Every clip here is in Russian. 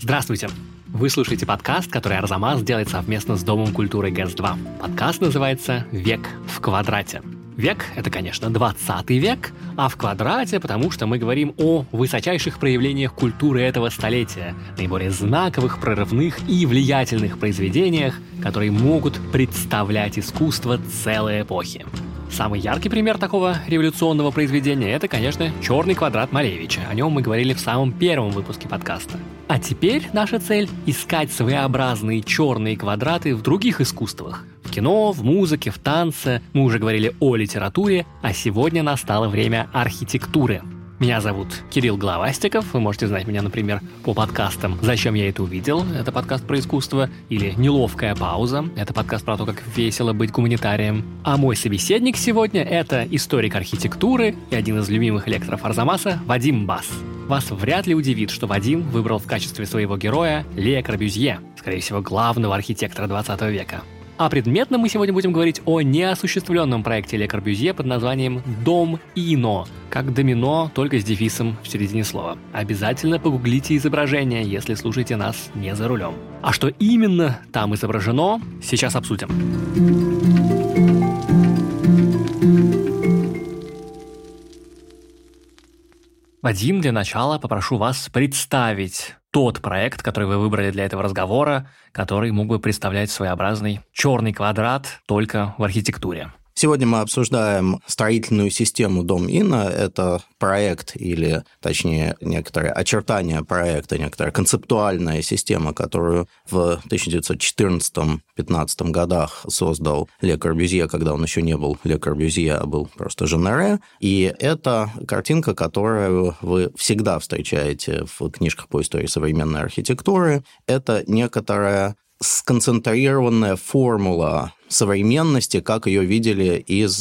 Здравствуйте! Вы слушаете подкаст, который Арзамас делает совместно с Домом культуры ГЭС-2. Подкаст называется «Век в квадрате». Век — это, конечно, 20 век, а в квадрате, потому что мы говорим о высочайших проявлениях культуры этого столетия, наиболее знаковых, прорывных и влиятельных произведениях, которые могут представлять искусство целой эпохи. Самый яркий пример такого революционного произведения — это, конечно, «Черный квадрат» Малевича. О нем мы говорили в самом первом выпуске подкаста. А теперь наша цель — искать своеобразные черные квадраты в других искусствах. В кино, в музыке, в танце. Мы уже говорили о литературе, а сегодня настало время архитектуры. Меня зовут Кирилл Головастиков. Вы можете знать меня, например, по подкастам «Зачем я это увидел?» — это подкаст про искусство, или «Неловкая пауза» — это подкаст про то, как весело быть гуманитарием. А мой собеседник сегодня — это историк архитектуры и один из любимых лекторов Арзамаса Вадим Бас. Вас вряд ли удивит, что Вадим выбрал в качестве своего героя Ле Корбюзье, скорее всего, главного архитектора 20 века. А предметно мы сегодня будем говорить о неосуществленном проекте Ле Корбюзье под названием «Дом Ино», как домино, только с дефисом в середине слова. Обязательно погуглите изображение, если слушаете нас не за рулем. А что именно там изображено, сейчас обсудим. Вадим, для начала попрошу вас представить тот проект, который вы выбрали для этого разговора, который мог бы представлять своеобразный черный квадрат только в архитектуре. Сегодня мы обсуждаем строительную систему Дом Ино. Это проект, или, точнее, некоторые очертания проекта, некоторая концептуальная система, которую в 1914-15 годах создал Ле Корбюзье, когда он еще не был Ле Корбюзье, а был просто Женере. И это картинка, которую вы всегда встречаете в книжках по истории современной архитектуры. Это некоторая сконцентрированная формула современности, как ее видели из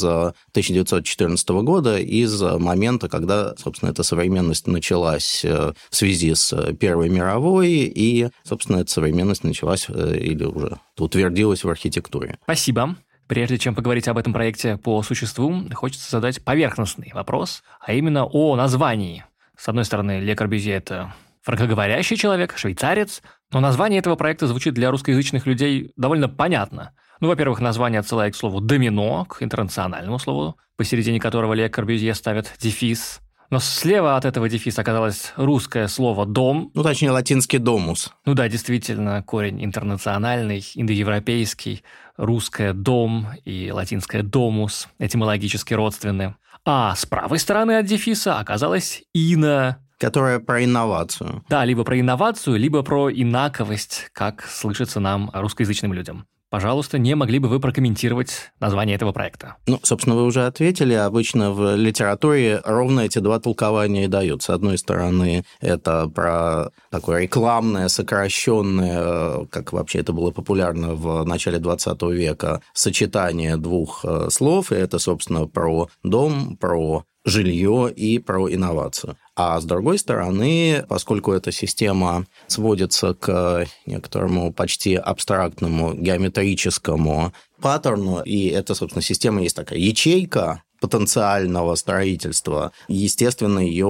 1914 года, из момента, когда, собственно, эта современность началась в связи с Первой мировой, и, собственно, эта современность началась или уже утвердилась в архитектуре. Спасибо. Прежде чем поговорить об этом проекте по существу, хочется задать поверхностный вопрос, а именно о названии. С одной стороны, Ле Корбюзье – это франкоговорящий человек, швейцарец, но название этого проекта звучит для русскоязычных людей довольно понятно. Ну, во-первых, название отсылает к слову «домино», к интернациональному слову, посередине которого Ле Корбюзье ставит дефис. Но слева от этого дефиса оказалось русское слово «дом». Ну, точнее, латинский «домус». Ну да, действительно, корень интернациональный, индоевропейский, русское «дом» и латинское «домус» этимологически родственны. А с правой стороны от дефиса оказалось «ино», которая про инновацию. Да, либо про инновацию, либо про инаковость, как слышится нам, русскоязычным людям. Пожалуйста, не могли бы вы прокомментировать название этого проекта? Ну, собственно, вы уже ответили. Обычно в литературе ровно эти два толкования и дают. С одной стороны, это про такое рекламное, сокращенное, как вообще это было популярно в начале 20 века, сочетание двух слов. И это, собственно, про дом, про жилье и про инновацию. А с другой стороны, поскольку эта система сводится к некоторому почти абстрактному геометрическому паттерну, и эта, собственно, система есть такая ячейка потенциального строительства, естественно, ее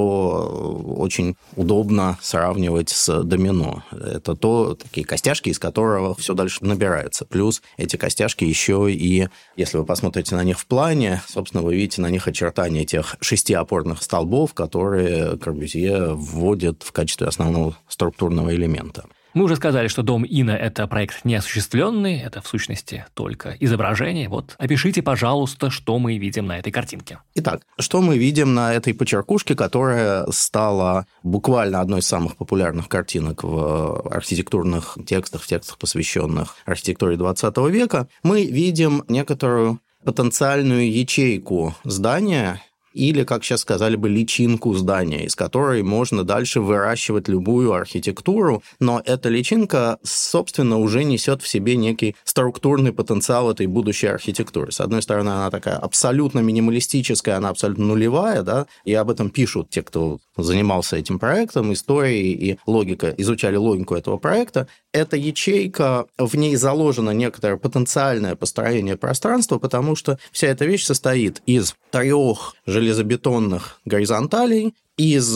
очень удобно сравнивать с домино. Это такие костяшки, из которого все дальше набирается. Плюс эти костяшки еще и, если вы посмотрите на них в плане, собственно, вы видите на них очертания тех 6 опорных столбов, которые Корбюзье вводит в качестве основного структурного элемента. Мы уже сказали, что Дом Ино – это проект неосуществленный, это, в сущности, только изображение. Вот опишите, пожалуйста, что мы видим на этой картинке. Итак, что мы видим на этой почеркушке, которая стала буквально одной из самых популярных картинок в архитектурных текстах, в текстах, посвященных архитектуре 20 века? Мы видим некоторую потенциальную ячейку здания, или, как сейчас сказали бы, личинку здания, из которой можно дальше выращивать любую архитектуру, но эта личинка, собственно, уже несет в себе некий структурный потенциал этой будущей архитектуры. С одной стороны, она такая абсолютно минималистическая, она абсолютно нулевая, да, и об этом пишут те, кто занимался этим проектом, историей и логикой, изучали логику этого проекта. Эта ячейка, в ней заложено некоторое потенциальное построение пространства, потому что вся эта вещь состоит из 3 железобетонных горизонталей, из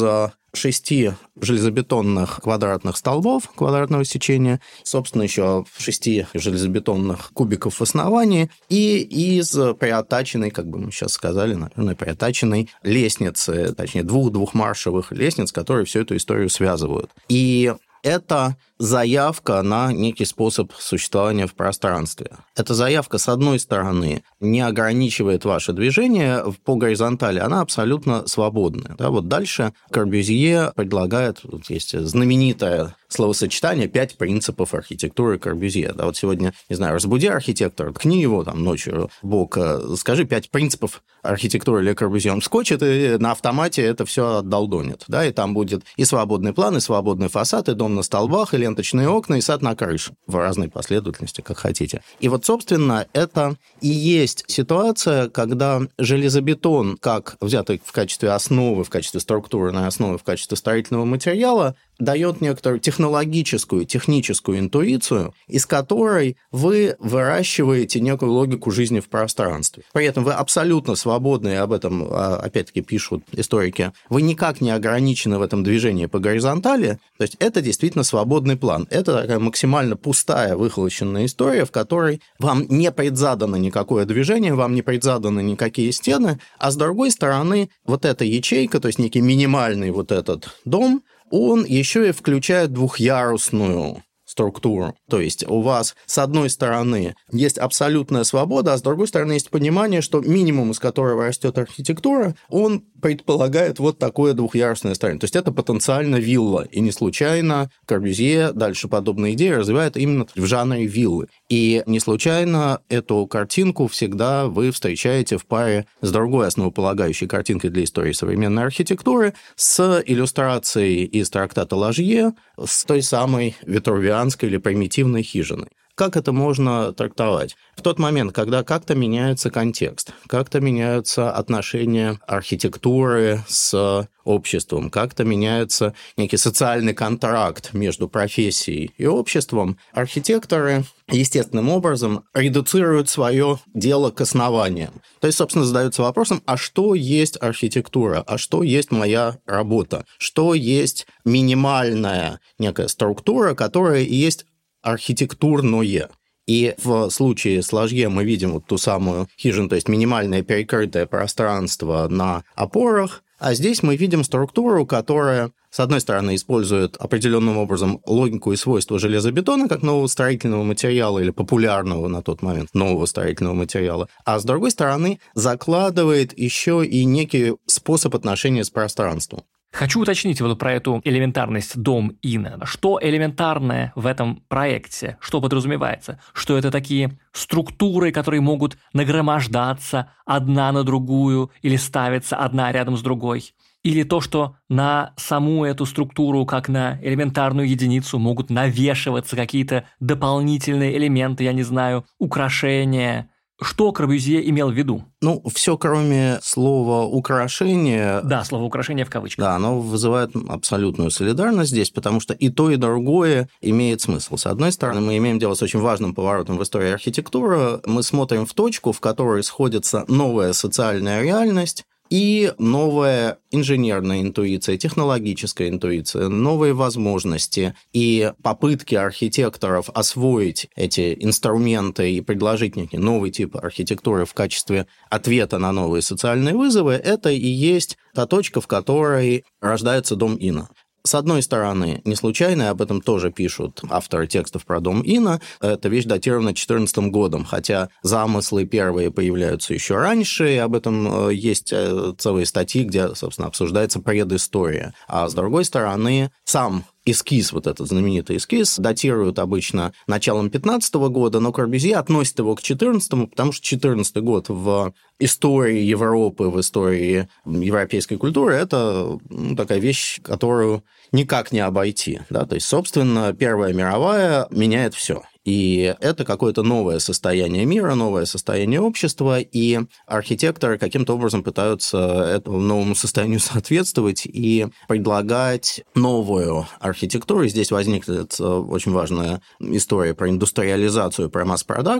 6 железобетонных квадратных столбов квадратного сечения, собственно, еще 6 железобетонных кубиков в основании и из приоттаченной, как бы мы сейчас сказали, наверное, приоттаченной лестницы, точнее, двухмаршевых лестниц, которые всю эту историю связывают. И это заявка на некий способ существования в пространстве. Эта заявка, с одной стороны, не ограничивает ваше движение по горизонтали, она абсолютно свободная. Да, вот дальше Корбюзье предлагает, вот есть знаменитое словосочетание «5 принципов архитектуры Корбюзье». Да, вот сегодня, не знаю, разбуди архитектора, ткни его там ночью в бок, скажи 5 принципов архитектуры Ле Корбюзье, он вскочит и на автомате это все отдолдонит. Да, и там будет и свободный план, и свободный фасад, и дом на столбах, и ленточные окна, и сад на крыше в разной последовательности, как хотите. И вот, собственно, это и есть ситуация, когда железобетон, как взятый в качестве основы, в качестве структурной основы, в качестве строительного материала, дает некоторую технологическую, техническую интуицию, из которой вы выращиваете некую логику жизни в пространстве. При этом вы абсолютно свободны, и об этом, опять-таки, пишут историки, вы никак не ограничены в этом движении по горизонтали, то есть это действительно свободный план. Это такая максимально пустая, выхолощенная история, в которой вам не предзадано никакое движение, вам не предзаданы никакие стены, а с другой стороны, вот эта ячейка, то есть некий минимальный вот этот дом, он еще и включает двухъярусную структуру. То есть у вас, с одной стороны, есть абсолютная свобода, а с другой стороны, есть понимание, что минимум, из которого растет архитектура, он предполагает вот такое двухъярусное строение. То есть это потенциально вилла. И не случайно Корбюзье дальше подобные идеи развивает именно в жанре виллы. И не случайно эту картинку всегда вы встречаете в паре с другой основополагающей картинкой для истории современной архитектуры, с иллюстрацией из трактата Ложье, с той самой витрувианской или примитивной хижиной. Как это можно трактовать? В тот момент, когда как-то меняется контекст, как-то меняются отношения архитектуры с обществом, как-то меняется некий социальный контракт между профессией и обществом, архитекторы естественным образом редуцируют свое дело к основаниям. То есть, собственно, задаются вопросом, а что есть архитектура, а что есть моя работа, что есть минимальная некая структура, которая и есть архитектурное. И в случае с Ложье мы видим вот ту самую хижину, то есть минимальное перекрытое пространство на опорах, а здесь мы видим структуру, которая, с одной стороны, использует определенным образом логику и свойства железобетона как нового строительного материала или популярного на тот момент нового строительного материала, а с другой стороны, закладывает еще и некий способ отношения с пространством. Хочу уточнить вот про эту элементарность дом-ина. Что элементарное в этом проекте? Что подразумевается? Что это такие структуры, которые могут нагромождаться одна на другую или ставиться одна рядом с другой? Или то, что на саму эту структуру, как на элементарную единицу, могут навешиваться какие-то дополнительные элементы, я не знаю, украшения? Что Корбюзье имел в виду? Ну, все, кроме слова «украшение». Да, слово «украшение» в кавычках. Да, оно вызывает абсолютную солидарность здесь, потому что и то, и другое имеет смысл. С одной стороны, мы имеем дело с очень важным поворотом в истории архитектуры. Мы смотрим в точку, в которой сходится новая социальная реальность и новая инженерная интуиция, технологическая интуиция, новые возможности и попытки архитекторов освоить эти инструменты и предложить некий новый тип архитектуры в качестве ответа на новые социальные вызовы, это и есть та точка, в которой рождается дом Ина. С одной стороны, не случайно, и об этом тоже пишут авторы текстов про дом Ина, эта вещь датирована 2014 годом, хотя замыслы первые появляются еще раньше, и об этом есть целые статьи, где, собственно, обсуждается предыстория. А с другой стороны, сам эскиз, вот этот знаменитый эскиз, датируют обычно началом 15 года, но Корбюзье относит его к 14-му, потому что 14 год в истории Европы, в истории европейской культуры – это такая вещь, которую никак не обойти. Да? То есть, собственно, Первая мировая меняет все. И это какое-то новое состояние мира, новое состояние общества, и архитекторы каким-то образом пытаются этому новому состоянию соответствовать и предлагать новую архитектуру. И здесь возникнет очень важная история про индустриализацию, про масс-продакшн.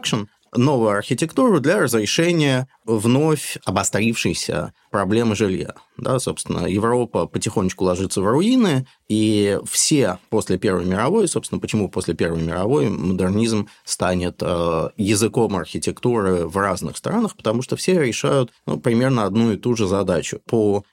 новую архитектуру для разрешения вновь обострившейся проблемы жилья. Да, собственно, Европа потихонечку ложится в руины, и все после Первой мировой, собственно, почему после Первой мировой модернизм станет языком архитектуры в разных странах, потому что все решают примерно одну и ту же задачу. По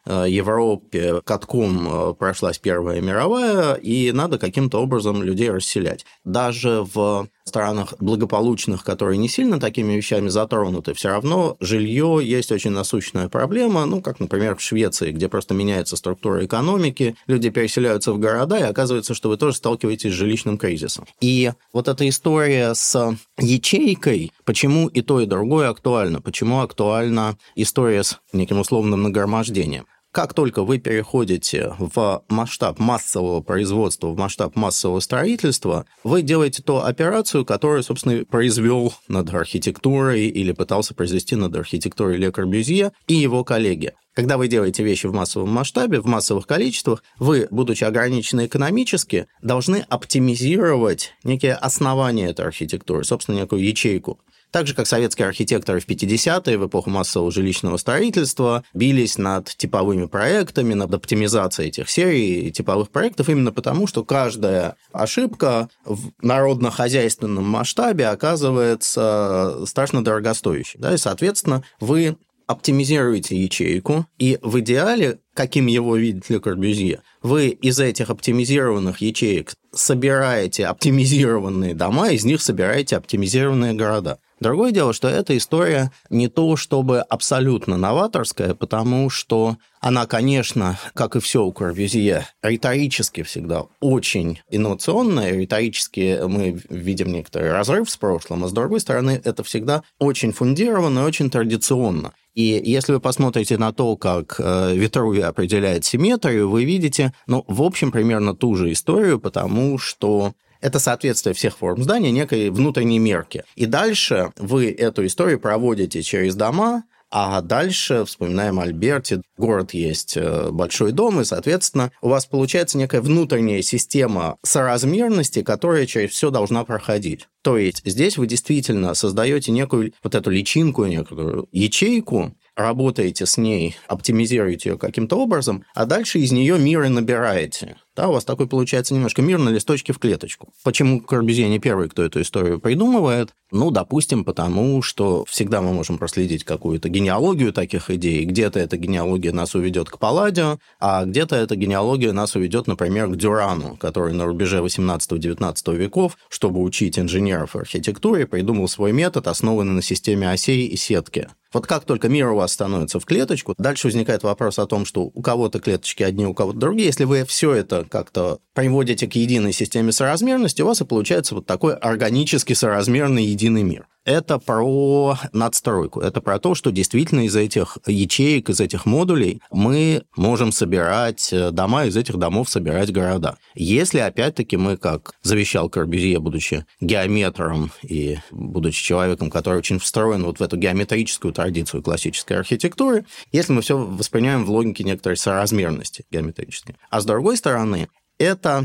Европе катком прошлась Первая мировая, и надо каким-то образом людей расселять. Даже в странах благополучных, которые не сильно такими вещами затронуты, все равно жилье есть очень насущная проблема, как, например, в Швеции, где просто меняется структура экономики, люди переселяются в города, и оказывается, что вы тоже сталкиваетесь с жилищным кризисом. И вот эта история с ячейкой, почему и то, и другое актуально, почему актуальна история с неким условным нагромождением. Как только вы переходите в масштаб массового производства, в масштаб массового строительства, вы делаете ту операцию, которую, собственно, произвел над архитектурой или пытался произвести над архитектурой Ле Корбюзье и его коллеги. Когда вы делаете вещи в массовом масштабе, в массовых количествах, вы, будучи ограничены экономически, должны оптимизировать некие основания этой архитектуры, собственно, некую ячейку. Так же, как советские архитекторы в 50-е, в эпоху массового жилищного строительства, бились над типовыми проектами, над оптимизацией этих серий типовых проектов, именно потому, что каждая ошибка в народно-хозяйственном масштабе оказывается страшно дорогостоящей. Да, и, соответственно, вы оптимизируете ячейку, и в идеале, каким его видит Ле Корбюзье, вы из этих оптимизированных ячеек собираете оптимизированные дома, из них собираете оптимизированные города. Другое дело, что эта история не то чтобы абсолютно новаторская, потому что она, конечно, как и все у Корбюзье, риторически всегда очень инновационная. Риторически мы видим некоторый разрыв с прошлым, а с другой стороны, это всегда очень фундированно и очень традиционно. И если вы посмотрите на то, как Витрувий определяет симметрию, вы видите, в общем, примерно ту же историю, потому что это соответствие всех форм здания некой внутренней мерке. И дальше вы эту историю проводите через дома, а дальше, вспоминаем Альберти, город есть большой дом, и, соответственно, у вас получается некая внутренняя система соразмерности, которая через все должна проходить. То есть здесь вы действительно создаете некую вот эту личинку, некую ячейку, работаете с ней, оптимизируете ее каким-то образом, а дальше из нее мир и набираете. Да, у вас такой получается немножко мир на листочке в клеточку. Почему Корбюзье не первый, кто эту историю придумывает? Допустим, потому что всегда мы можем проследить какую-то генеалогию таких идей. Где-то эта генеалогия нас уведет к Палладио, а где-то эта генеалогия нас уведет, например, к Дюрану, который на рубеже 18-19 веков, чтобы учить инженеров архитектуре, придумал свой метод, основанный на системе осей и сетки. Вот как только мир у вас становится в клеточку, дальше возникает вопрос о том, что у кого-то клеточки одни, у кого-то другие. Если вы все это как-то приводите к единой системе соразмерности, у вас и получается вот такой органически соразмерный единый мир. Это про надстройку, это про то, что действительно из этих ячеек, из этих модулей мы можем собирать дома, из этих домов собирать города. Если, опять-таки, мы, как завещал Корбюзье, будучи геометром и будучи человеком, который очень встроен вот в эту геометрическую традицию классической архитектуры, если мы все воспринимаем в логике некоторой соразмерности геометрической. А с другой стороны, это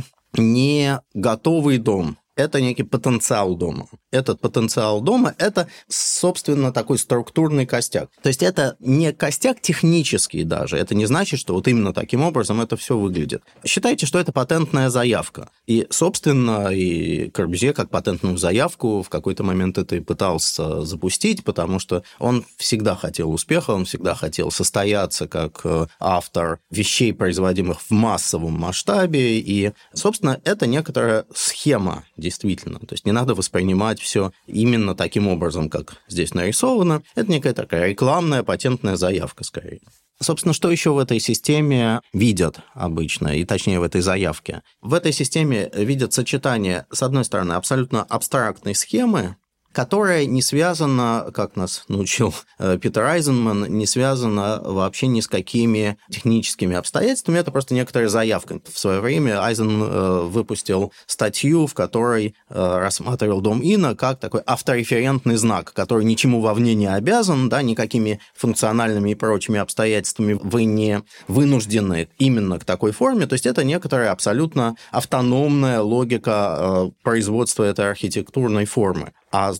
не готовый дом, это некий потенциал дома. Этот потенциал дома – это, собственно, такой структурный костяк. То есть это не костяк технический даже. Это не значит, что вот именно таким образом это все выглядит. Считайте, что это патентная заявка. И, собственно, и Корбюзье как патентную заявку в какой-то момент это и пытался запустить, потому что он всегда хотел успеха, он всегда хотел состояться как автор вещей, производимых в массовом масштабе. И, собственно, это некоторая схема, действительно. То есть не надо воспринимать все именно таким образом, как здесь нарисовано. Это некая такая рекламная, патентная заявка, скорее. Собственно, что еще в этой системе видят обычно, и точнее в этой заявке? В этой системе видят сочетание, с одной стороны, абсолютно абстрактной схемы, которая не связана, как нас научил Питер Айзенман, не связана вообще ни с какими техническими обстоятельствами. Это просто некоторая заявка. В свое время Айзенман выпустил статью, в которой рассматривал дом Инна как такой автореферентный знак, который ничему вовне не обязан, да, никакими функциональными и прочими обстоятельствами вы не вынуждены именно к такой форме. То есть это некоторая абсолютно автономная логика производства этой архитектурной формы. А с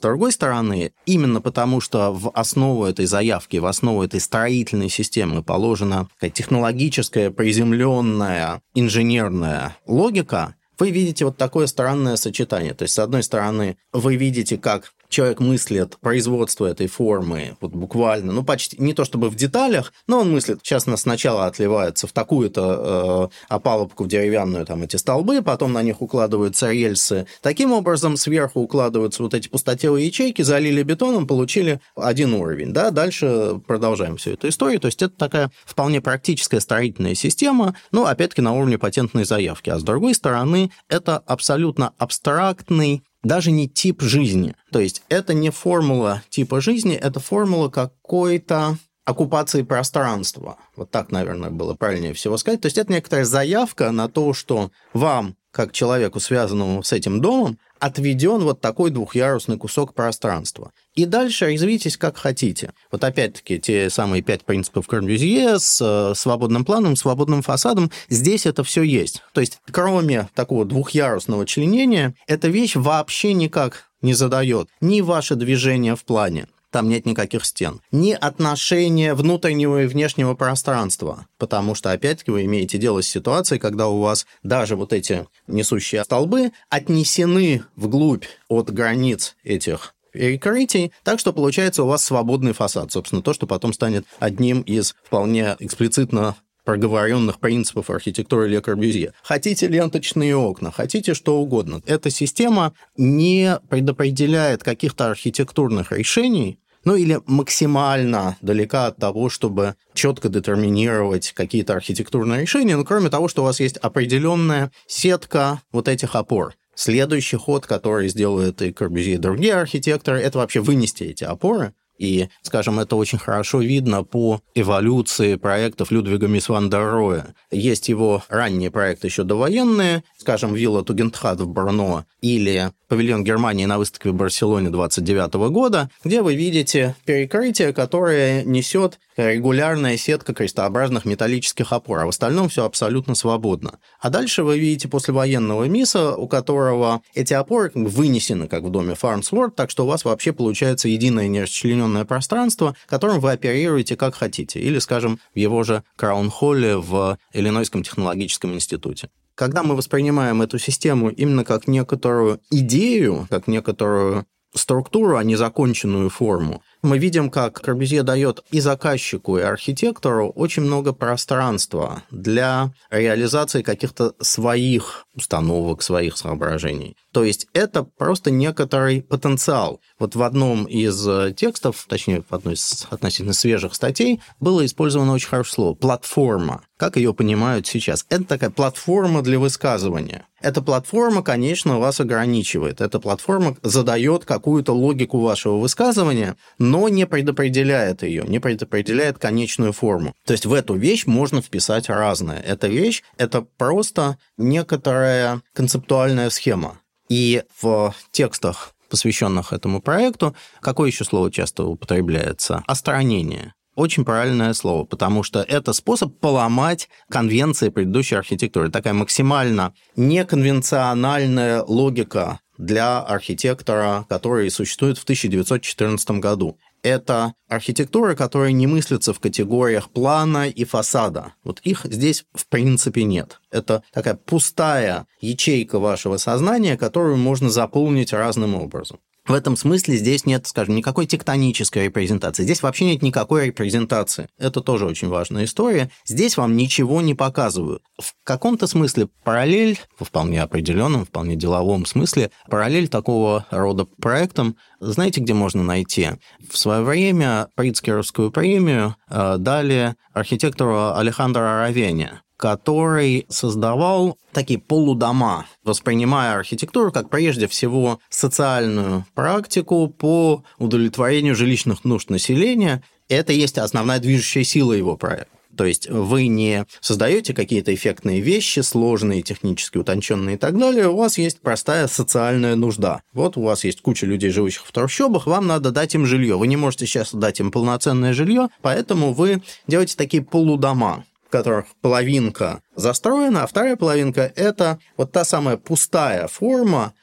другой стороны, именно потому что в основу этой заявки, в основу этой строительной системы положена технологическая, приземленная, инженерная логика, вы видите вот такое странное сочетание. То есть, с одной стороны, вы видите, как человек мыслит производство этой формы вот буквально, почти не то чтобы в деталях, но он мыслит, сейчас нас сначала отливается в такую-то опалубку в деревянную, там эти столбы, потом на них укладываются рельсы. Таким образом, сверху укладываются вот эти пустотелые ячейки, залили бетоном, получили один уровень. Да? Дальше продолжаем всю эту историю. То есть, это такая вполне практическая строительная система, но, опять-таки, на уровне патентной заявки. А с другой стороны, это абсолютно абстрактный, даже не тип жизни. То есть это не формула типа жизни, это формула какой-то оккупации пространства. Вот так, наверное, было правильнее всего сказать. То есть это некоторая заявка на то, что вам, как человеку, связанному с этим домом, отведен вот такой двухъярусный кусок пространства. И дальше развитесь как хотите. Вот опять-таки те самые 5 принципов Корбюзье с свободным планом, свободным фасадом, здесь это все есть. То есть кроме такого двухъярусного членения, эта вещь вообще никак не задает ни ваше движение в плане, там нет никаких стен, ни отношения внутреннего и внешнего пространства, потому что, опять-таки, вы имеете дело с ситуацией, когда у вас даже вот эти несущие столбы отнесены вглубь от границ этих перекрытий, так что получается у вас свободный фасад, собственно, то, что потом станет одним из вполне эксплицитно проговоренных принципов архитектуры Ле Корбюзье. Хотите ленточные окна, хотите что угодно. Эта система не предопределяет каких-то архитектурных решений, или максимально далека от того, чтобы четко детерминировать какие-то архитектурные решения, кроме того, что у вас есть определенная сетка вот этих опор. Следующий ход, который сделают и Корбюзье, и другие архитекторы, это вообще вынести эти опоры. И, скажем, это очень хорошо видно по эволюции проектов Людвига Мис ван дер Роэ. Есть его ранние проекты еще довоенные, скажем, вилла Тугентхат в Брно или павильон Германии на выставке в Барселоне 1929 года, где вы видите перекрытие, которое несет регулярная сетка крестообразных металлических опор, а в остальном все абсолютно свободно. А дальше вы видите послевоенного Миса, у которого эти опоры вынесены, как в доме Farnsworth, так что у вас вообще получается единое нерасчлененное пространство, которым вы оперируете как хотите, или, скажем, в его же Краун-Холле в Иллинойском технологическом институте. Когда мы воспринимаем эту систему именно как некоторую идею, как некоторую структуру, а не законченную форму, мы видим, как Корбюзье дает и заказчику, и архитектору очень много пространства для реализации каких-то своих установок, своих соображений. То есть это просто некоторый потенциал. Вот в одном из текстов, точнее, в одной из относительно свежих статей, было использовано очень хорошее слово «платформа». Как ее понимают сейчас? Это такая платформа для высказывания. Эта платформа, конечно, вас ограничивает. Эта платформа задает какую-то логику вашего высказывания, но не предопределяет ее, не предопределяет конечную форму. То есть в эту вещь можно вписать разное. Эта вещь – это просто некоторая концептуальная схема. И в текстах, посвященных этому проекту, какое еще слово часто употребляется? Остранение. Очень правильное слово, потому что это способ поломать конвенции предыдущей архитектуры. Такая максимально неконвенциональная логика для архитектора, который существует в 1914 году. Это архитектура, которая не мыслится в категориях плана и фасада. Вот их здесь в принципе нет. Это такая пустая ячейка вашего сознания, которую можно заполнить разным образом. В этом смысле здесь нет, скажем, никакой тектонической репрезентации. Здесь вообще нет никакой репрезентации. Это тоже очень важная история. Здесь вам ничего не показывают. В каком-то смысле параллель, во вполне определенном, вполне деловом смысле, параллель такого рода проектам, знаете, где можно найти? В свое время Прицкеровскую премию дали архитектору Алехандро Аравене, который создавал такие полудома, воспринимая архитектуру как прежде всего социальную практику по удовлетворению жилищных нужд населения. Это есть основная движущая сила его проекта. То есть вы не создаете какие-то эффектные вещи, сложные, технически утонченные и так далее, у вас есть простая социальная нужда. Вот у вас есть куча людей, живущих в трущобах, вам надо дать им жилье. Вы не можете сейчас дать им полноценное жилье, поэтому вы делаете такие полудома, в которых половинка застроена, а вторая половинка – это вот та самая пустая форма,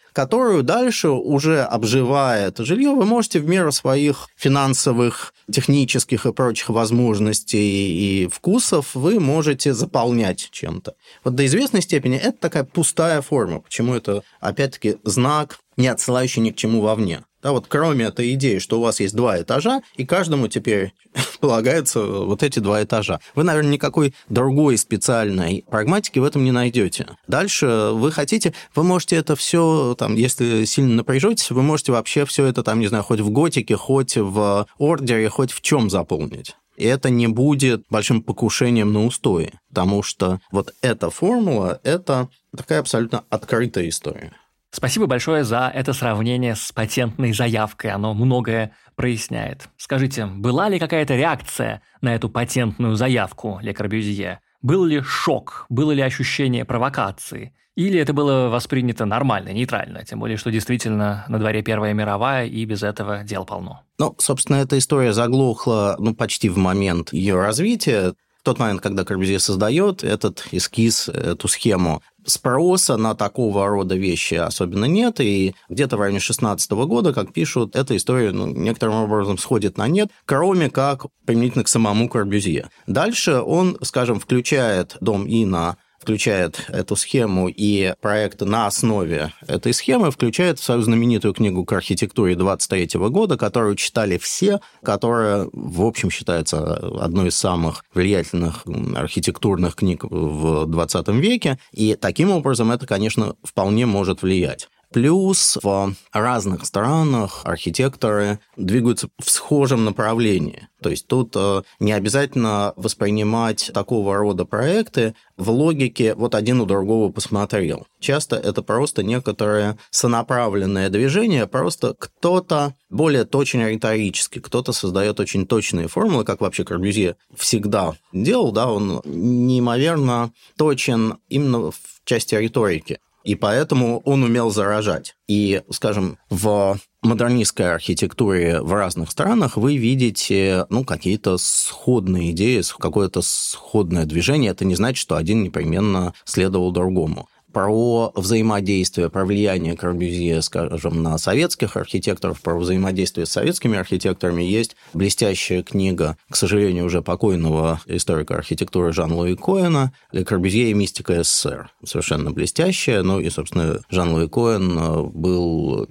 которую дальше, уже обживая это жилье, вы можете в меру своих финансовых, технических и прочих возможностей и вкусов вы можете заполнять чем-то. Вот до известной степени это такая пустая форма. Почему это, опять-таки, знак, не отсылающий ни к чему вовне. Да, вот кроме этой идеи, что у вас есть 2 этажа, и каждому теперь полагаются вот эти 2 этажа. Вы, наверное, никакой другой специальной прагматики в этом не найдете. Дальше вы хотите, вы можете это все, там, если сильно напряжетесь, вы можете вообще все это, там, не знаю, хоть в готике, хоть в ордере, хоть в чем заполнить. И это не будет большим покушением на устои, потому что вот эта формула – это такая абсолютно открытая история. Спасибо большое за это сравнение с патентной заявкой. Оно многое проясняет. Скажите, была ли какая-то реакция на эту патентную заявку Ле Корбюзье? Был ли шок? Было ли ощущение провокации? Или это было воспринято нормально, нейтрально? Тем более, что действительно на дворе Первая мировая, и без этого дел полно. Ну, собственно, эта история заглохла почти в момент ее развития. В тот момент, когда Корбюзье создает этот эскиз, эту схему, спроса на такого рода вещи особенно нет, и где-то в районе 2016 года, как пишут, эта история некоторым образом сходит на нет, кроме как применительно к самому Корбюзье. Дальше он, скажем, включает дом Инна, включает эту схему и проекты на основе этой схемы, включает в свою знаменитую книгу к архитектуре 23 года, которую читали все, которая, в общем, считается одной из самых влиятельных архитектурных книг в 20 веке, и таким образом это, конечно, вполне может влиять. Плюс в разных странах архитекторы двигаются в схожем направлении. То есть тут не обязательно воспринимать такого рода проекты в логике «вот один у другого посмотрел». Часто это просто некоторое сонаправленное движение, просто кто-то более точно риторически, кто-то создает очень точные формулы, как вообще Корбюзье всегда делал, да, он неимоверно точен именно в части риторики. И поэтому он умел заражать. И, скажем, в модернистской архитектуре в разных странах вы видите какие-то сходные идеи, какое-то сходное движение. Это не значит, что один непременно следовал другому. Про взаимодействие, про влияние Корбюзье, скажем, на советских архитекторов, про взаимодействие с советскими архитекторами есть блестящая книга, к сожалению, уже покойного историка архитектуры Жан-Луи Коэна «Ле Корбюзье и мистика СССР». Совершенно блестящая. И, собственно, Жан-Луи Коэн был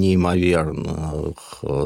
неимоверных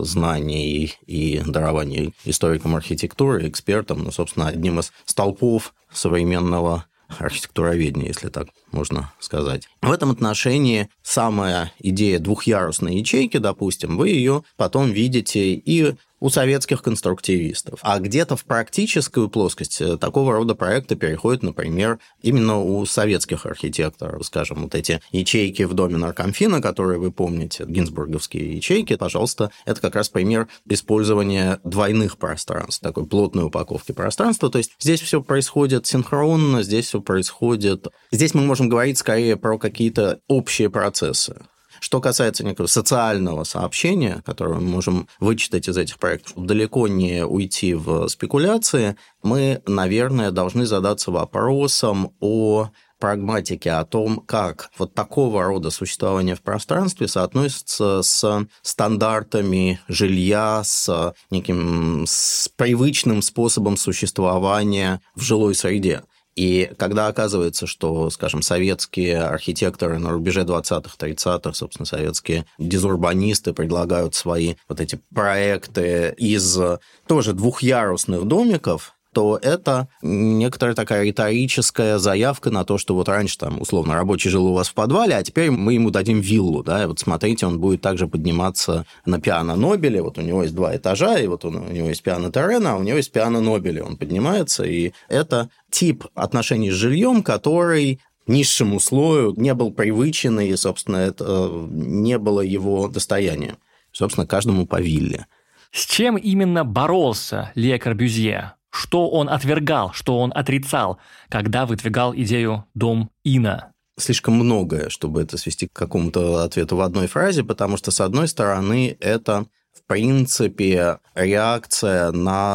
знаний и дарований историком архитектуры, экспертом, собственно, одним из столпов современного архитектуроведения, если так можно сказать. В этом отношении самая идея двухъярусной ячейки, допустим, вы ее потом видите и у советских конструктивистов. А где-то в практическую плоскость такого рода проекты переходят, например, именно у советских архитекторов. Скажем, вот эти ячейки в доме наркомфина, которые вы помните, гинзбурговские ячейки, пожалуйста, это как раз пример использования двойных пространств, такой плотной упаковки пространства. То есть здесь все происходит синхронно, здесь все происходит... Здесь мы можем говорить скорее про какие-то общие процессы. Что касается некого социального сообщения, которое мы можем вычитать из этих проектов, далеко не уйти в спекуляции, мы, наверное, должны задаться вопросом о прагматике, о том, как вот такого рода существование в пространстве соотносится с стандартами жилья, с неким привычным способом существования в жилой среде. И когда оказывается, что, скажем, советские архитекторы на рубеже 20-30-х, собственно, советские дизурбанисты предлагают свои вот эти проекты из тоже двухъярусных домиков, то это некоторая такая риторическая заявка на то, что вот раньше там, условно, рабочий жил у вас в подвале, а теперь мы ему дадим виллу, да, и вот смотрите, он будет также подниматься на пиано Нобеле, вот у него есть 2 этажа, и вот у него есть пиано Террена, а у него есть пиано Нобеле, он поднимается, и это тип отношений с жильем, который низшему слою не был привычен, и, собственно, это не было его достоянием. Собственно, каждому по вилле. С чем именно боролся Ле Корбюзье? Что он отвергал, что он отрицал, когда выдвигал идею «Дом Инна»? Слишком многое, чтобы это свести к какому-то ответу в одной фразе, потому что, с одной стороны, это, в принципе, реакция на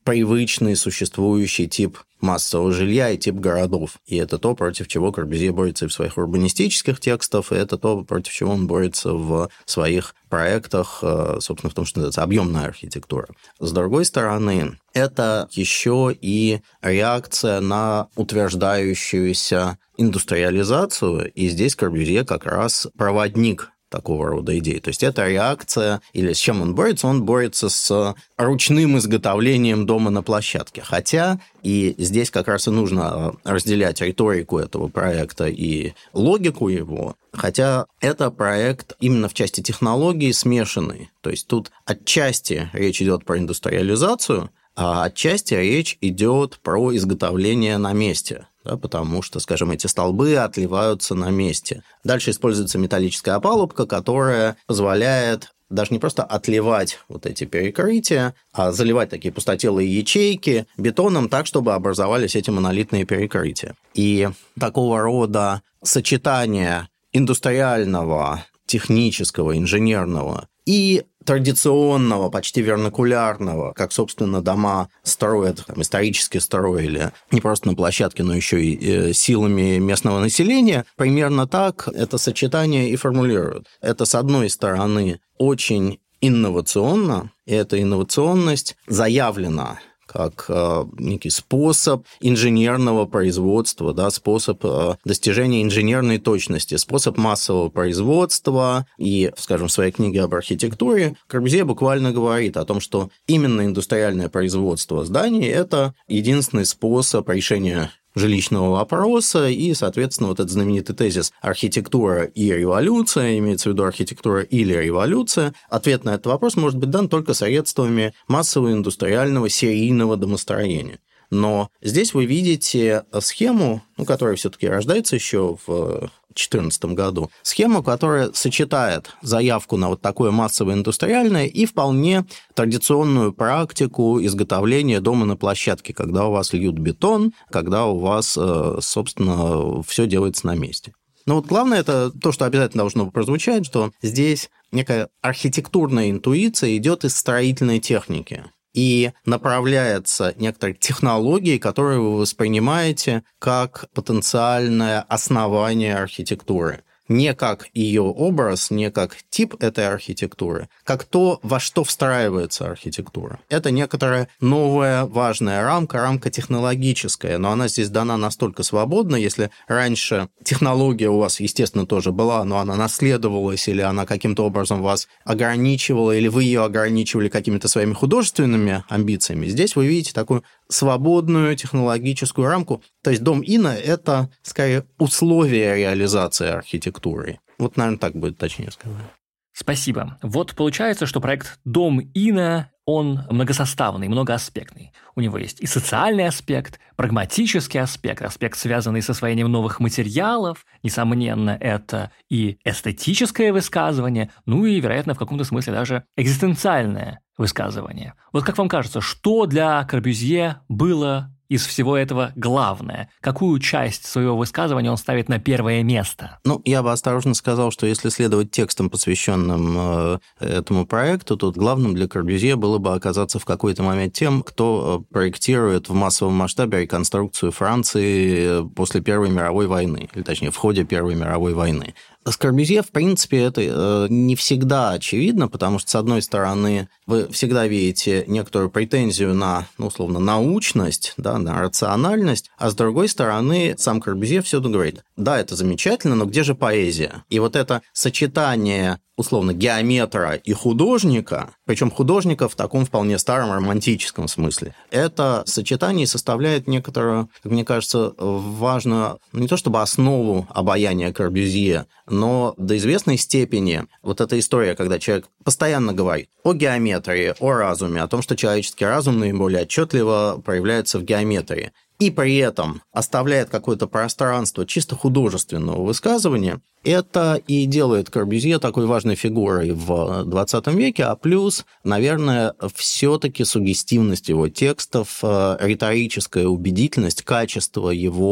привычный существующий тип массового жилья и тип городов. И это то, против чего Корбюзье борется и в своих урбанистических текстах, и это то, против чего он борется в своих проектах, собственно, в том, что называется объемная архитектура. С другой стороны, это еще и реакция на утверждающуюся индустриализацию, и здесь Корбюзье как раз проводник такого рода идей. То есть это реакция, или с чем он борется? Он борется с ручным изготовлением дома на площадке. Хотя и здесь как раз и нужно разделять риторику этого проекта и логику его, хотя это проект именно в части технологии смешанный. То есть тут отчасти речь идет про индустриализацию, а отчасти речь идет про изготовление на месте. Да, потому что, скажем, эти столбы отливаются на месте. Дальше используется металлическая опалубка, которая позволяет даже не просто отливать вот эти перекрытия, а заливать такие пустотелые ячейки бетоном так, чтобы образовались эти монолитные перекрытия. И такого рода сочетание индустриального, технического, инженерного и традиционного, почти вернакулярного, как, собственно, дома строят, там, исторически строили, не просто на площадке, но еще и силами местного населения, примерно так это сочетание и формулируют. Это, с одной стороны, очень инновационно, и эта инновационность заявлена как некий способ инженерного производства, да, способ достижения инженерной точности, способ массового производства. И, скажем, в своей книге об архитектуре Корбюзье буквально говорит о том, что именно индустриальное производство зданий – это единственный способ решения жилищного вопроса, и, соответственно, вот этот знаменитый тезис «архитектура и революция», имеется в виду архитектура или революция, ответ на этот вопрос может быть дан только средствами массового индустриального серийного домостроения. Но здесь вы видите схему, которая все-таки рождается еще в 2014 году, схему, которая сочетает заявку на вот такое массовое индустриальное и вполне традиционную практику изготовления дома на площадке, когда у вас льют бетон, когда у вас, собственно, все делается на месте. Но вот главное это то, что обязательно должно прозвучать, что здесь некая архитектурная интуиция идет из строительной техники. И направляется некоторой технологией, которую вы воспринимаете как потенциальное основание архитектуры. Не как ее образ, не как тип этой архитектуры, как то, во что встраивается архитектура. Это некоторая новая важная рамка технологическая, но она здесь дана настолько свободно, если раньше технология у вас, естественно, тоже была, но она наследовалась, или она каким-то образом вас ограничивала, или вы ее ограничивали какими-то своими художественными амбициями. Здесь вы видите такую свободную технологическую рамку. То есть дом Инна – это, скорее, условие реализации архитектуры. Вот, наверное, так будет точнее сказать. Спасибо. Вот получается, что проект «Дом Инна», он многосоставный, многоаспектный. У него есть и социальный аспект, прагматический аспект, связанный с освоением новых материалов. Несомненно, это и эстетическое высказывание, ну и, вероятно, в каком-то смысле даже экзистенциальное высказывание. Вот как вам кажется, что для Корбюзье было из всего этого главное? Какую часть своего высказывания он ставит на первое место? Я бы осторожно сказал, что если следовать текстам, посвященным этому проекту, то главным для Корбюзье было бы оказаться в какой-то момент тем, кто проектирует в массовом масштабе реконструкцию Франции после Первой мировой войны, или точнее, в ходе Первой мировой войны. С Корбюзье, в принципе, это не всегда очевидно, потому что, с одной стороны, вы всегда видите некоторую претензию на, условно, научность, да, на рациональность, а с другой стороны, сам Корбюзье всюду говорит, да, это замечательно, но где же поэзия? И вот это сочетание, условно, геометра и художника, причем художника в таком вполне старом романтическом смысле, это сочетание составляет некоторую, как мне кажется, важную, не то чтобы основу обаяния Корбюзье, но до известной степени вот эта история, когда человек постоянно говорит о геометрии, о разуме, о том, что человеческий разум наиболее отчетливо проявляется в геометрии, и при этом оставляет какое-то пространство чисто художественного высказывания, это и делает Корбюзье такой важной фигурой в 20 веке, а плюс, наверное, все-таки суггестивность его текстов, риторическая убедительность, качество его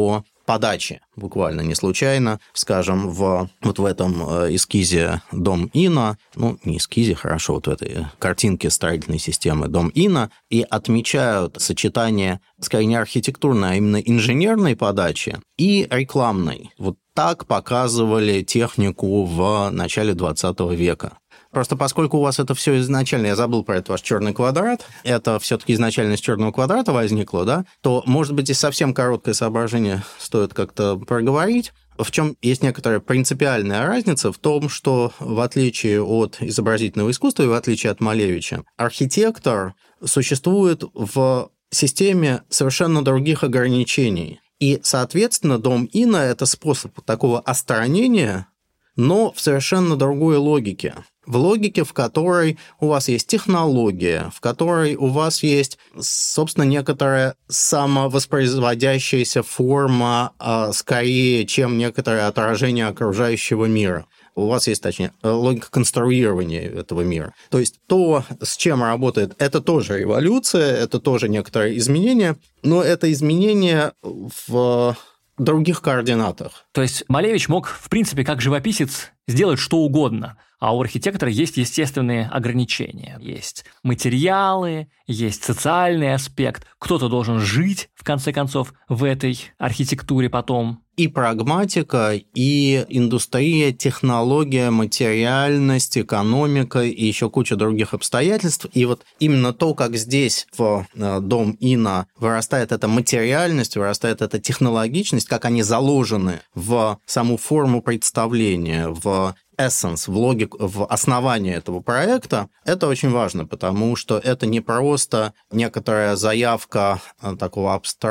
подачи, буквально не случайно, скажем, вот в этом эскизе Дом Инна, не эскизе, хорошо, вот в этой картинке строительной системы Дом Инна, и отмечают сочетание, скорее, не архитектурной, а именно инженерной подачи и рекламной. Вот так показывали технику в начале 20 века. Просто поскольку у вас это все изначально, я забыл про этот ваш черный квадрат, это все-таки изначально из черного квадрата возникло, да, то, может быть, и совсем короткое соображение стоит как-то проговорить. В чем есть некоторая принципиальная разница в том, что в отличие от изобразительного искусства и в отличие от Малевича, архитектор существует в системе совершенно других ограничений. И, соответственно, Дом Инна – это способ такого остранения, но в совершенно другой логике. В логике, в которой у вас есть технология, в которой у вас есть, собственно, некоторая самовоспроизводящаяся форма, скорее, чем некоторое отражение окружающего мира. У вас есть, точнее, логика конструирования этого мира. То есть то, с чем работает, это тоже эволюция, это тоже некоторое изменение, но это изменение в других координатах. То есть Малевич мог, в принципе, как живописец, сделать что угодно, а у архитектора есть естественные ограничения. Есть материалы, есть социальный аспект. Кто-то должен жить, в конце концов, в этой архитектуре потом. И прагматика, и индустрия, технология, материальность, экономика и еще куча других обстоятельств. И вот именно то, как здесь в Дом Инна вырастает эта материальность, вырастает эта технологичность, как они заложены в саму форму представления, в essence, в логику, в основании этого проекта, это очень важно, потому что это не просто некоторая заявка такого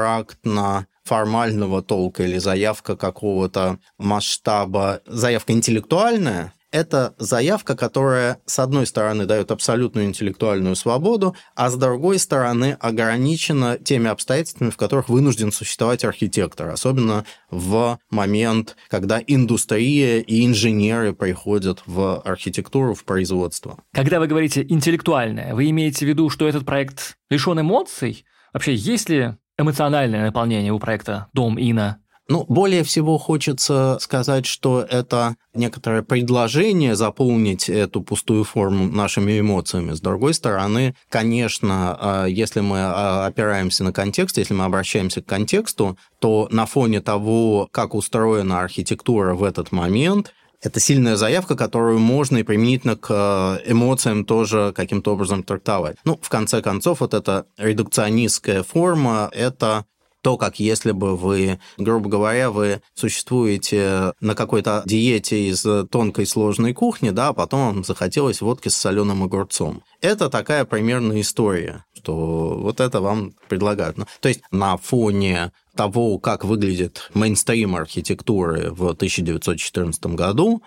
абстрактно-формального толка или заявка какого-то масштаба, заявка интеллектуальная. Это заявка, которая, с одной стороны, дает абсолютную интеллектуальную свободу, а с другой стороны, ограничена теми обстоятельствами, в которых вынужден существовать архитектор, особенно в момент, когда индустрия и инженеры приходят в архитектуру, в производство. Когда вы говорите «интеллектуальное», вы имеете в виду, что этот проект лишен эмоций? Вообще, есть ли эмоциональное наполнение у проекта «Дом Инна»? Более всего хочется сказать, что это некоторое предложение заполнить эту пустую форму нашими эмоциями. С другой стороны, конечно, если мы опираемся на контекст, если мы обращаемся к контексту, то на фоне того, как устроена архитектура в этот момент, это сильная заявка, которую можно и применительно к эмоциям тоже каким-то образом трактовать. В конце концов, вот эта редукционистская форма – это то, как если бы вы, грубо говоря, вы существуете на какой-то диете из тонкой сложной кухни, да, а потом вам захотелось водки с соленым огурцом. Это такая примерная история, что вот это вам предлагают. То есть на фоне того, как выглядит мейнстрим архитектуры в 1914 году,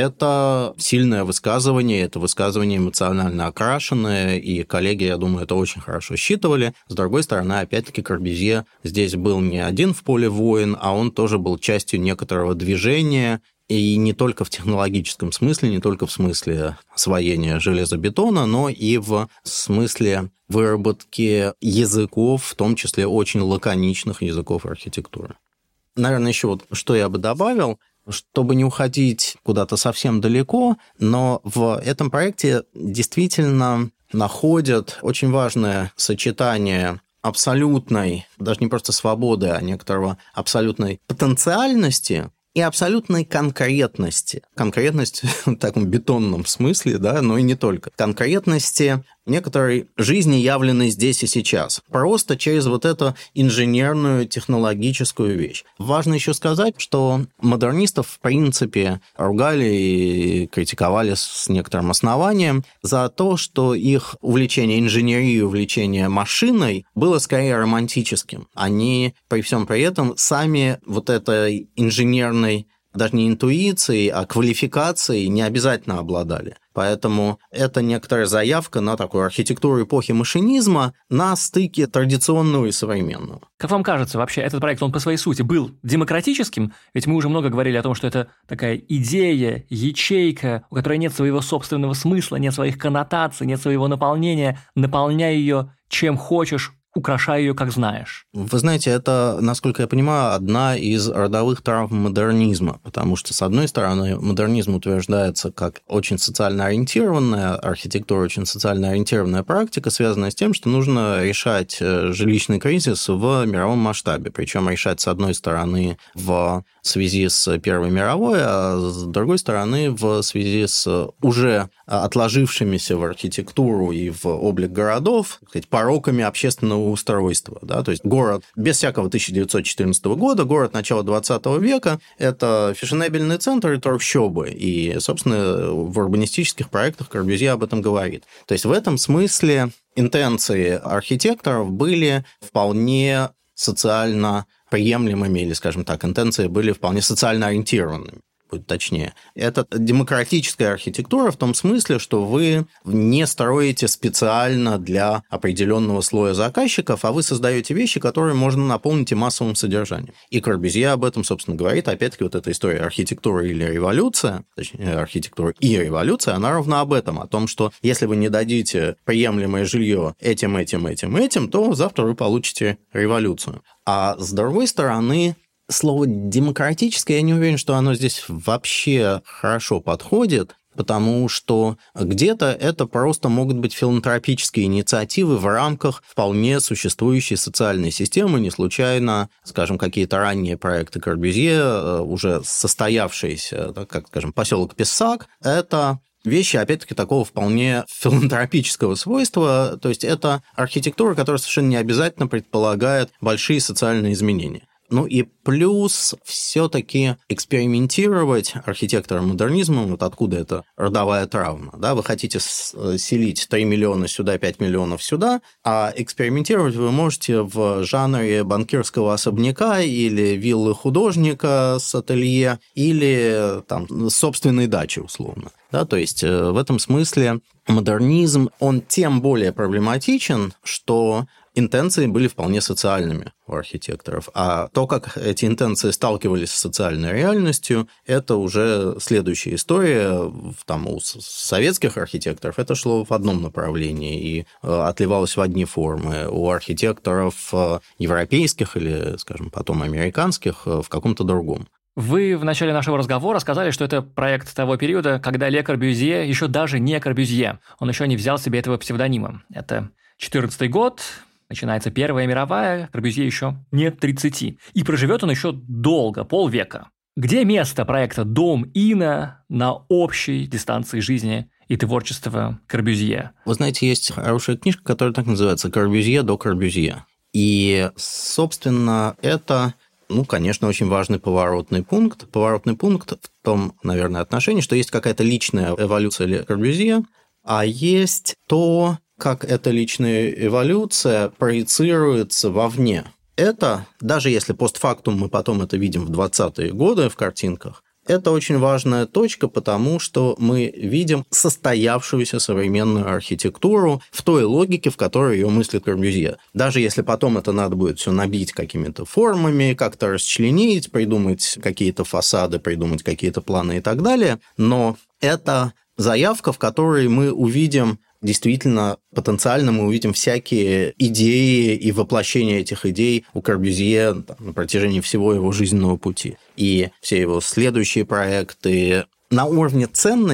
это сильное высказывание, это высказывание эмоционально окрашенное, и коллеги, я думаю, это очень хорошо считывали. С другой стороны, опять-таки, Корбюзье здесь был не один в поле воин, а он тоже был частью некоторого движения, и не только в технологическом смысле, не только в смысле освоения железобетона, но и в смысле выработки языков, в том числе очень лаконичных языков архитектуры. Наверное, еще вот что я бы добавил, чтобы не уходить куда-то совсем далеко, но в этом проекте действительно находят очень важное сочетание абсолютной, даже не просто свободы, а некоторого абсолютной потенциальности и абсолютной конкретности. Конкретность в таком бетонном смысле, да, но и не только. Конкретности некоторой жизни, явленной здесь и сейчас. Просто через вот эту инженерную, технологическую вещь. Важно еще сказать, что модернистов, в принципе, ругали и критиковали с некоторым основанием за то, что их увлечение инженерией, увлечение машиной было скорее романтическим. Они при всем при этом сами вот этой инженерной, даже не интуицией, а квалификацией не обязательно обладали. Поэтому это некоторая заявка на такую архитектуру эпохи машинизма на стыке традиционного и современного. Как вам кажется, вообще этот проект, он по своей сути был демократическим? Ведь мы уже много говорили о том, что это такая идея, ячейка, у которой нет своего собственного смысла, нет своих коннотаций, нет своего наполнения. Наполняй ее чем хочешь, украшай ее как знаешь. Вы знаете, это, насколько я понимаю, одна из родовых травм модернизма, потому что, с одной стороны, модернизм утверждается как очень социально ориентированная архитектура, очень социально ориентированная практика, связанная с тем, что нужно решать жилищный кризис в мировом масштабе, причем решать, с одной стороны, в связи с Первой мировой, а с другой стороны, в связи с уже отложившимися в архитектуру и в облик городов, так сказать, пороками общественного устройства. Да? То есть город без всякого 1914 года, город начала 20 века – это фешенебельный центр и трущобы. И, собственно, в урбанистических проектах Корбюзье об этом говорит. То есть в этом смысле интенции архитекторов были вполне социально приемлемыми, или, скажем так, интенции были вполне социально ориентированными, будет точнее. Это демократическая архитектура в том смысле, что вы не строите специально для определенного слоя заказчиков, а вы создаете вещи, которые можно наполнить и массовым содержанием. И Корбюзье об этом, собственно, говорит. Опять-таки, вот эта история архитектуры или революция, точнее, архитектура и революция, она ровно об этом, о том, что если вы не дадите приемлемое жилье этим, то завтра вы получите революцию. А с другой стороны, слово «демократическое», я не уверен, что оно здесь вообще хорошо подходит, потому что где-то это просто могут быть филантропические инициативы в рамках вполне существующей социальной системы. Не случайно, скажем, какие-то ранние проекты Корбюзье, уже состоявшиеся, как, скажем, поселок Писсак, это вещи, опять-таки, такого вполне филантропического свойства, то есть это архитектура, которая совершенно не обязательно предполагает большие социальные изменения. Ну и плюс все-таки экспериментировать архитектором модернизмом, вот откуда эта родовая травма, да, вы хотите селить 3 миллиона сюда, 5 миллионов сюда, а экспериментировать вы можете в жанре банкирского особняка или виллы художника с ателье, или там собственной дачи, условно. Да, то есть в этом смысле модернизм, он тем более проблематичен, что интенции были вполне социальными у архитекторов. А то, как эти интенции сталкивались с социальной реальностью, это уже следующая история. Там, у советских архитекторов это шло в одном направлении и отливалось в одни формы. У архитекторов европейских или, скажем, потом американских в каком-то другом. Вы в начале нашего разговора сказали, что это проект того периода, когда Ле Корбюзье еще даже не Корбюзье. Он еще не взял себе этого псевдонима. Это 14-й год, начинается Первая мировая, Корбюзье еще нет 30. И проживет он еще долго, полвека. Где место проекта «Дом Инна» на общей дистанции жизни и творчества Корбюзье? Вы знаете, есть хорошая книжка, которая так называется «Корбюзье до Корбюзье». И, собственно, это... конечно, очень важный поворотный пункт. Поворотный пункт в том, наверное, отношении, что есть какая-то личная эволюция Ле Корбюзье, а есть то, как эта личная эволюция проецируется вовне. Это, даже если постфактум мы потом это видим в 20-е годы в картинках, это очень важная точка, потому что мы видим состоявшуюся современную архитектуру в той логике, в которой ее мыслит Корбюзье. Даже если потом это надо будет все набить какими-то формами, как-то расчленить, придумать какие-то фасады, придумать какие-то планы и так далее, но это заявка, в которой мы увидим действительно, потенциально мы увидим всякие идеи и воплощение этих идей у Корбюзье на протяжении всего его жизненного пути. И все его следующие проекты на уровне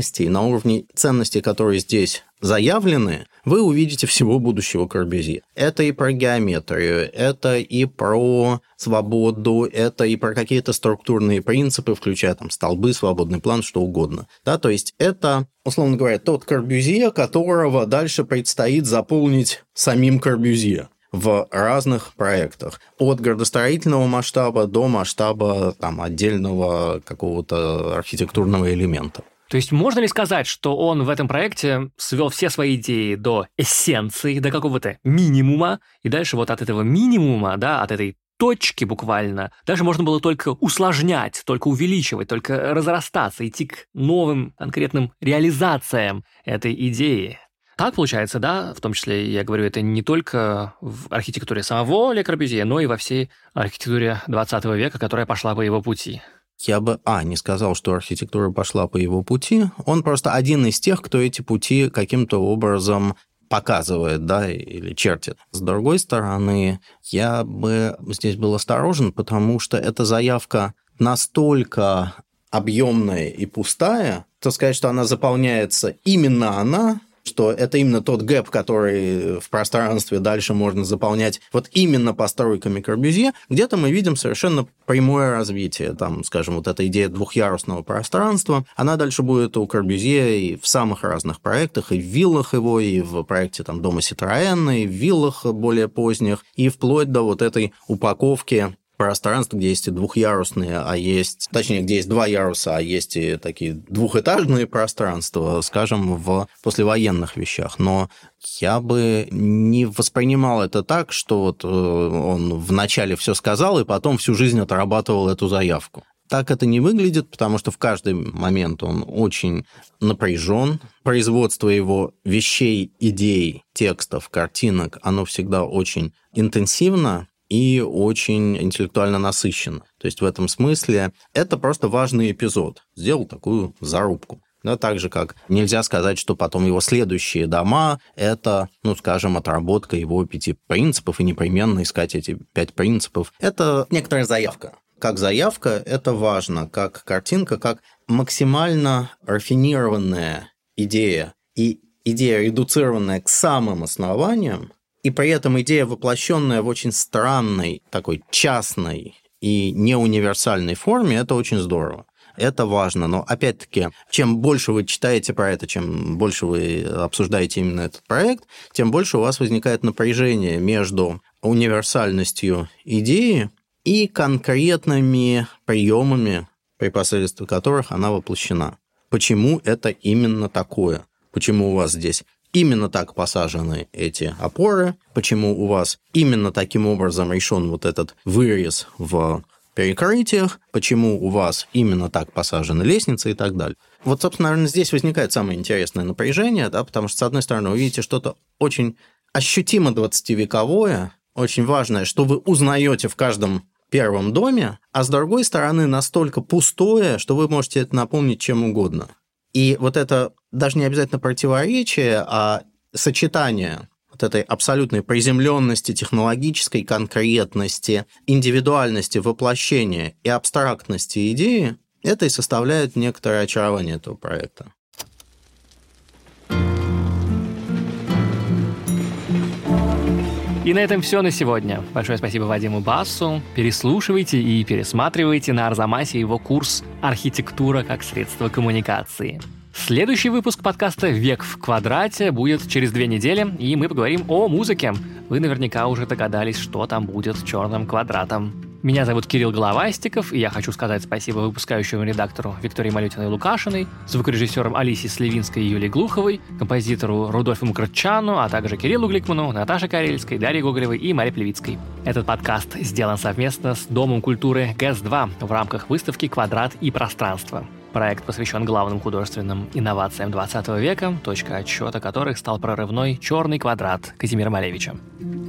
ценностей, которые здесь заявлены, вы увидите всего будущего Корбюзье. Это и про геометрию, это и про свободу, это и про какие-то структурные принципы, включая там столбы, свободный план, что угодно. Да, то есть это, условно говоря, тот Корбюзье, которого дальше предстоит заполнить самим Корбюзье в разных проектах. От градостроительного масштаба до масштаба там, отдельного какого-то архитектурного элемента. То есть можно ли сказать, что он в этом проекте свел все свои идеи до эссенции, до какого-то минимума, и дальше вот от этого минимума, да, от этой точки буквально, даже можно было только усложнять, только увеличивать, только разрастаться, идти к новым конкретным реализациям этой идеи? Так получается, да, в том числе, я говорю, это не только в архитектуре самого Ле Корбюзье, но и во всей архитектуре 20 века, которая пошла по его пути. Я бы, не сказал, что архитектура пошла по его пути. Он просто один из тех, кто эти пути каким-то образом показывает, да, или чертит. С другой стороны, я бы здесь был осторожен, потому что эта заявка настолько объемная и пустая, то сказать, что она заполняется именно она, что это именно тот гэп, который в пространстве дальше можно заполнять вот именно постройками Корбюзье, где-то мы видим совершенно прямое развитие. Там, скажем, вот эта идея двухъярусного пространства, она дальше будет у Корбюзье и в самых разных проектах, и в виллах его, и в проекте там, дома Ситроэна, и в виллах более поздних, и вплоть до вот этой упаковки пространств, где есть и двухъярусные, а есть, точнее, где есть два яруса, а есть и такие двухэтажные пространства, скажем, в послевоенных вещах. Но я бы не воспринимал это так, что вот он вначале все сказал, и потом всю жизнь отрабатывал эту заявку. Так это не выглядит, потому что в каждый момент он очень напряжен. Производство его вещей, идей, текстов, картинок, оно всегда очень интенсивно и очень интеллектуально насыщенно. То есть в этом смысле это просто важный эпизод. Сделал такую зарубку. Да, так же, как нельзя сказать, что потом его следующие дома – это, ну, скажем, отработка его 5 принципов, и непременно искать эти 5 принципов. Это некоторая заявка. Как заявка это важно, как картинка, как максимально рафинированная идея и идея, редуцированная к самым основаниям, и при этом идея, воплощенная в очень странной, такой частной и неуниверсальной форме, это очень здорово. Это важно, но опять-таки, чем больше вы читаете про это, чем больше вы обсуждаете именно этот проект, тем больше у вас возникает напряжение между универсальностью идеи и конкретными приемами, при посредстве которых она воплощена. Почему это именно такое? Почему у вас здесь именно так посажены эти опоры, почему у вас именно таким образом решен вот этот вырез в перекрытиях, почему у вас именно так посажены лестницы и так далее. Вот, собственно, наверное, здесь возникает самое интересное напряжение, да, потому что, с одной стороны, вы видите что-то очень ощутимо 20-вековое, очень важное, что вы узнаете в каждом первом доме, а с другой стороны, настолько пустое, что вы можете это напомнить чем угодно. И вот это даже не обязательно противоречие, а сочетание вот этой абсолютной приземленности, технологической конкретности, индивидуальности воплощения и абстрактности идеи, это и составляет некоторое очарование этого проекта. И на этом все на сегодня. Большое спасибо Вадиму Басу. Переслушивайте и пересматривайте на Арзамасе его курс «Архитектура как средство коммуникации». Следующий выпуск подкаста «Век в квадрате» будет через 2 недели, и мы поговорим о музыке. Вы наверняка уже догадались, что там будет с черным квадратом. Меня зовут Кирилл Головастиков, и я хочу сказать спасибо выпускающему редактору Виктории Малютиной-Лукашиной, звукорежиссерам Алисе Сливинской и Юлии Глуховой, композитору Рудольфу Мкртчану, а также Кириллу Гликману, Наташе Карельской, Дарье Гоголевой и Маре Плевицкой. Этот подкаст сделан совместно с Домом культуры ГЭС-2 в рамках выставки «Квадрат и пространство». Проект посвящен главным художественным инновациям 20 века, точка отсчета которых стал прорывной «Черный квадрат» Казимира Малевича.